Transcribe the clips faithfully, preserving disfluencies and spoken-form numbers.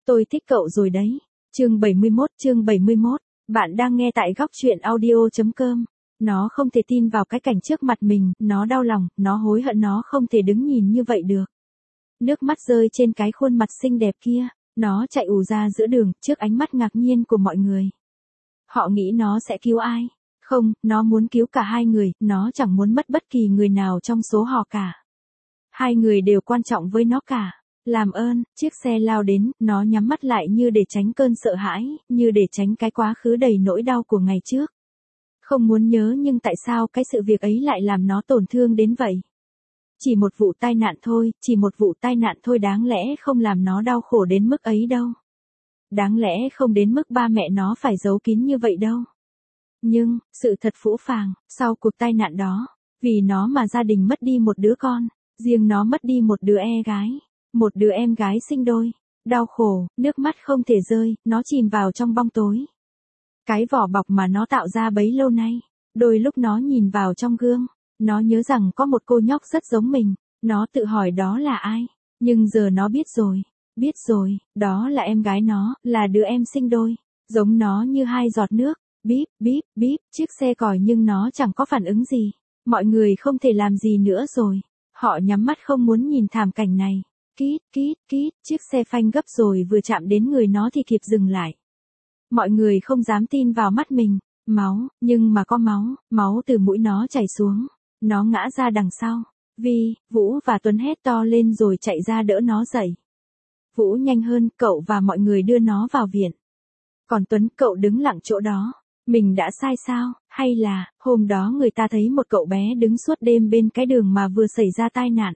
Tôi thích cậu rồi đấy. Chương bảy mươi mốt, chương bảy mươi mốt. Bạn đang nghe tại góc truyện audio chấm com. Nó không thể tin vào cái cảnh trước mặt mình, nó đau lòng, nó hối hận, nó không thể đứng nhìn như vậy được. Nước mắt rơi trên cái khuôn mặt xinh đẹp kia, nó chạy ù ra giữa đường, trước ánh mắt ngạc nhiên của mọi người. Họ nghĩ nó sẽ cứu ai? Không, nó muốn cứu cả hai người, nó chẳng muốn mất bất kỳ người nào trong số họ cả. Hai người đều quan trọng với nó cả. Làm ơn, chiếc xe lao đến, nó nhắm mắt lại như để tránh cơn sợ hãi, như để tránh cái quá khứ đầy nỗi đau của ngày trước. Không muốn nhớ nhưng tại sao cái sự việc ấy lại làm nó tổn thương đến vậy? Chỉ một vụ tai nạn thôi, chỉ một vụ tai nạn thôi đáng lẽ không làm nó đau khổ đến mức ấy đâu. Đáng lẽ không đến mức ba mẹ nó phải giấu kín như vậy đâu. Nhưng, sự thật phũ phàng, sau cuộc tai nạn đó, vì nó mà gia đình mất đi một đứa con, riêng nó mất đi một đứa e gái, một đứa em gái sinh đôi. Đau khổ, nước mắt không thể rơi, nó chìm vào trong bóng tối. Cái vỏ bọc mà nó tạo ra bấy lâu nay, đôi lúc nó nhìn vào trong gương, nó nhớ rằng có một cô nhóc rất giống mình, nó tự hỏi đó là ai, nhưng giờ nó biết rồi, biết rồi, đó là em gái nó, là đứa em sinh đôi, giống nó như hai giọt nước, bíp, bíp, bíp, chiếc xe còi nhưng nó chẳng có phản ứng gì, mọi người không thể làm gì nữa rồi, họ nhắm mắt không muốn nhìn thảm cảnh này, kít, kít, kít, chiếc xe phanh gấp rồi vừa chạm đến người nó thì kịp dừng lại. Mọi người không dám tin vào mắt mình, máu, nhưng mà có máu, máu từ mũi nó chảy xuống, nó ngã ra đằng sau, Vi, Vũ và Tuấn hét to lên rồi chạy ra đỡ nó dậy. Vũ nhanh hơn, cậu và mọi người đưa nó vào viện. Còn Tuấn, cậu đứng lặng chỗ đó, mình đã sai sao, hay là, hôm đó người ta thấy một cậu bé đứng suốt đêm bên cái đường mà vừa xảy ra tai nạn.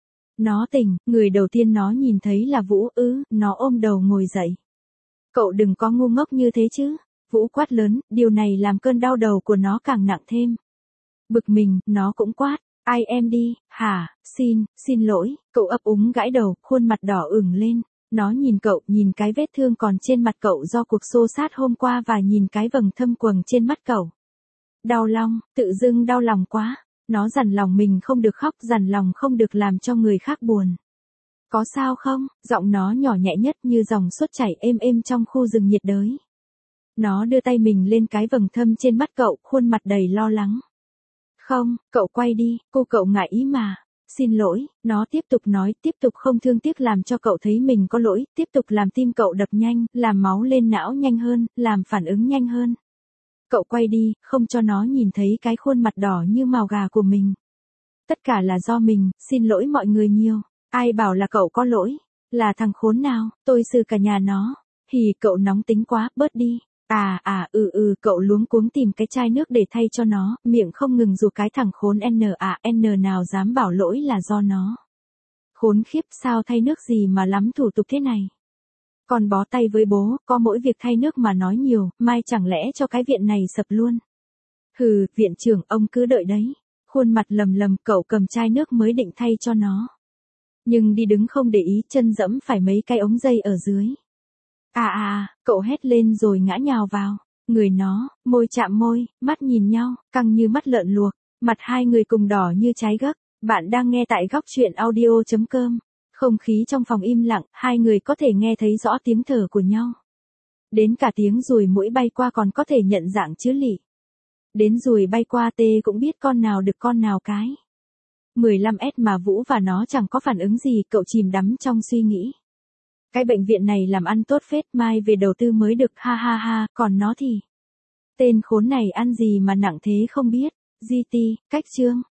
Nó tỉnh, người đầu tiên nó nhìn thấy là Vũ ư, nó ôm đầu ngồi dậy. Cậu đừng có ngu ngốc như thế chứ, Vũ quát lớn, điều này làm cơn đau đầu của nó càng nặng thêm. Bực mình, nó cũng quát, ai em đi, hả, xin, xin lỗi, cậu ấp úng gãi đầu, khuôn mặt đỏ ửng lên, nó nhìn cậu, nhìn cái vết thương còn trên mặt cậu do cuộc xô xát hôm qua và nhìn cái vầng thâm quầng trên mắt cậu. Đau lòng, tự dưng đau lòng quá, nó dằn lòng mình không được khóc, dằn lòng không được làm cho người khác buồn. Có sao không? Giọng nó nhỏ nhẹ nhất như dòng suốt chảy êm êm trong khu rừng nhiệt đới. Nó đưa tay mình lên cái vầng thâm trên mắt cậu, khuôn mặt đầy lo lắng. Không, cậu quay đi, cô cậu ngại ý mà. Xin lỗi, nó tiếp tục nói, tiếp tục không thương tiếc làm cho cậu thấy mình có lỗi, tiếp tục làm tim cậu đập nhanh, làm máu lên não nhanh hơn, làm phản ứng nhanh hơn. Cậu quay đi, không cho nó nhìn thấy cái khuôn mặt đỏ như mào gà của mình. Tất cả là do mình, xin lỗi mọi người nhiều. Ai bảo là cậu có lỗi? Là thằng khốn nào, tôi xử cả nhà nó. Hì, cậu nóng tính quá, bớt đi. À à ừ ừ cậu luống cuống tìm cái chai nước để thay cho nó, miệng không ngừng rủa cái thằng khốn N à N nào dám bảo lỗi là do nó. Khốn khiếp, sao thay nước gì mà lắm thủ tục thế này. Còn bó tay với bố, có mỗi việc thay nước mà nói nhiều, mai chẳng lẽ cho cái viện này sập luôn. Hừ, viện trưởng, ông cứ đợi đấy. Khuôn mặt lầm lầm, cậu cầm chai nước mới định thay cho nó. Nhưng đi đứng không để ý, chân dẫm phải mấy cái ống dây ở dưới. À à, cậu hét lên rồi ngã nhào vào. Người nó, môi chạm môi, mắt nhìn nhau, căng như mắt lợn luộc. Mặt hai người cùng đỏ như trái gấc. Bạn đang nghe tại góc truyện audio chấm com. Không khí trong phòng im lặng, hai người có thể nghe thấy rõ tiếng thở của nhau. Đến cả tiếng ruồi muỗi bay qua còn có thể nhận dạng chữ lị. Đến ruồi bay qua tê cũng biết con nào được con nào cái. mười lăm S mà Vũ và nó chẳng có phản ứng gì, cậu chìm đắm trong suy nghĩ. Cái bệnh viện này làm ăn tốt phết, mai về đầu tư mới được, ha ha ha, còn nó thì. Tên khốn này ăn gì mà nặng thế không biết, giê tê, cách chương.